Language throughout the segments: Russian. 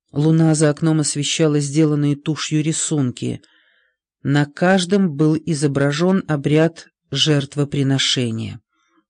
Луна за окном освещала сделанные тушью рисунки. На каждом был изображен обряд жертвоприношения.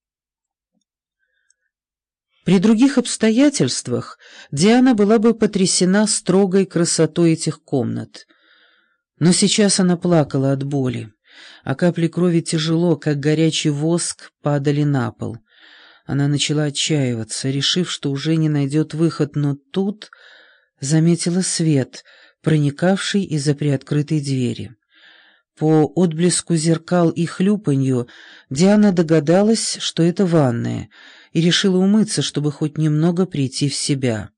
При других обстоятельствах Диана была бы потрясена строгой красотой этих комнат. Но сейчас она плакала от боли, а капли крови тяжело, как горячий воск, падали на пол. Она начала отчаиваться, решив, что уже не найдет выход, но тут заметила свет, проникавший из-за приоткрытой двери. По отблеску зеркал и хлюпанью Диана догадалась, что это ванная, и решила умыться, чтобы хоть немного прийти в себя.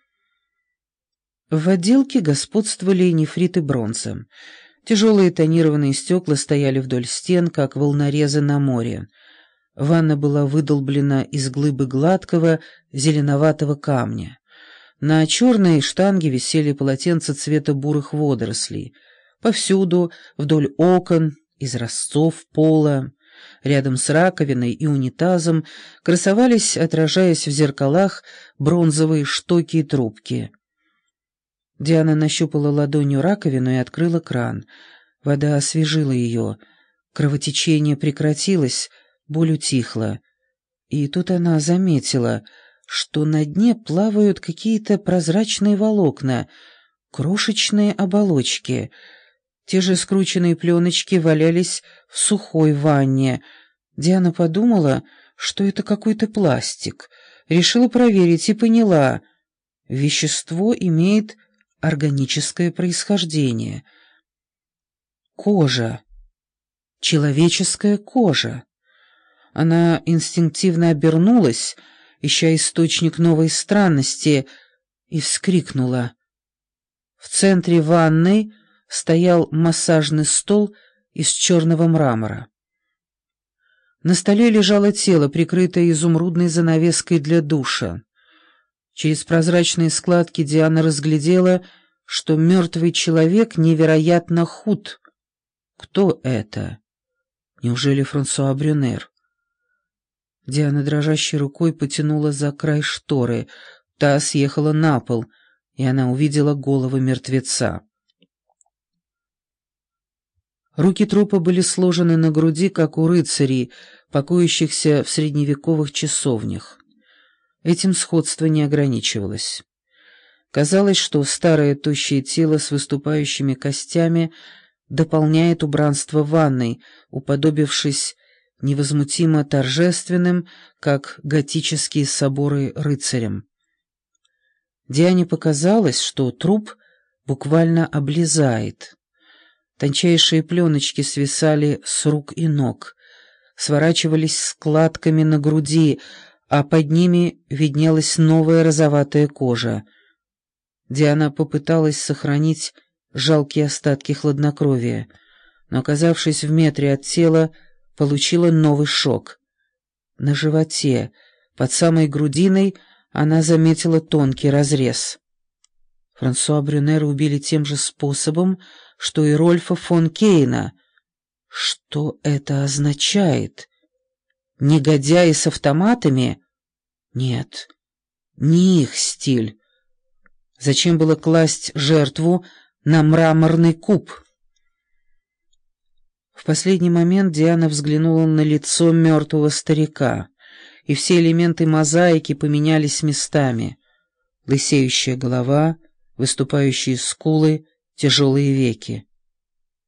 В отделке господствовали нефрит и бронза. Тяжелые тонированные стекла стояли вдоль стен, как волнорезы на море. Ванна была выдолблена из глыбы гладкого зеленоватого камня. На черной штанге висели полотенца цвета бурых водорослей. Повсюду, вдоль окон, изразцов пола, рядом с раковиной и унитазом красовались, отражаясь в зеркалах, бронзовые штоки и трубки. Диана нащупала ладонью раковину и открыла кран. Вода освежила ее. Кровотечение прекратилось, боль утихла. И тут она заметила, что на дне плавают какие-то прозрачные волокна, крошечные оболочки. Те же скрученные пленочки валялись в сухой ванне. Диана подумала, что это какой-то пластик. Решила проверить и поняла. Вещество имеет органическое происхождение. Кожа. Человеческая кожа. Она инстинктивно обернулась, ища источник новой странности, и вскрикнула. В центре ванной стоял массажный стол из черного мрамора. На столе лежало тело, прикрытое изумрудной занавеской для душа. Через прозрачные складки Диана разглядела, что мертвый человек невероятно худ. Кто это? Неужели Франсуа Брюнер? Диана дрожащей рукой потянула за край шторы. Та съехала на пол, и она увидела голову мертвеца. Руки трупа были сложены на груди, как у рыцарей, покоящихся в средневековых часовнях. Этим сходство не ограничивалось. Казалось, что старое тощее тело с выступающими костями дополняет убранство ванной, уподобившись невозмутимо торжественным, как готические соборы, рыцарям. Диане показалось, что труп буквально облезает. Тончайшие пленочки свисали с рук и ног, сворачивались складками на груди, а под ними виднелась новая розоватая кожа. Диана попыталась сохранить жалкие остатки хладнокровия, но, оказавшись в метре от тела, получила новый шок. На животе, под самой грудиной, она заметила тонкий разрез. Франсуа Брюнера убили тем же способом, что и Рольфа фон Кейна. Что это означает? Негодяи с автоматами? Нет, не их стиль. Зачем было класть жертву на мраморный куб? В последний момент Диана взглянула на лицо мертвого старика, и все элементы мозаики поменялись местами. Лысеющая голова, выступающие скулы, тяжелые веки.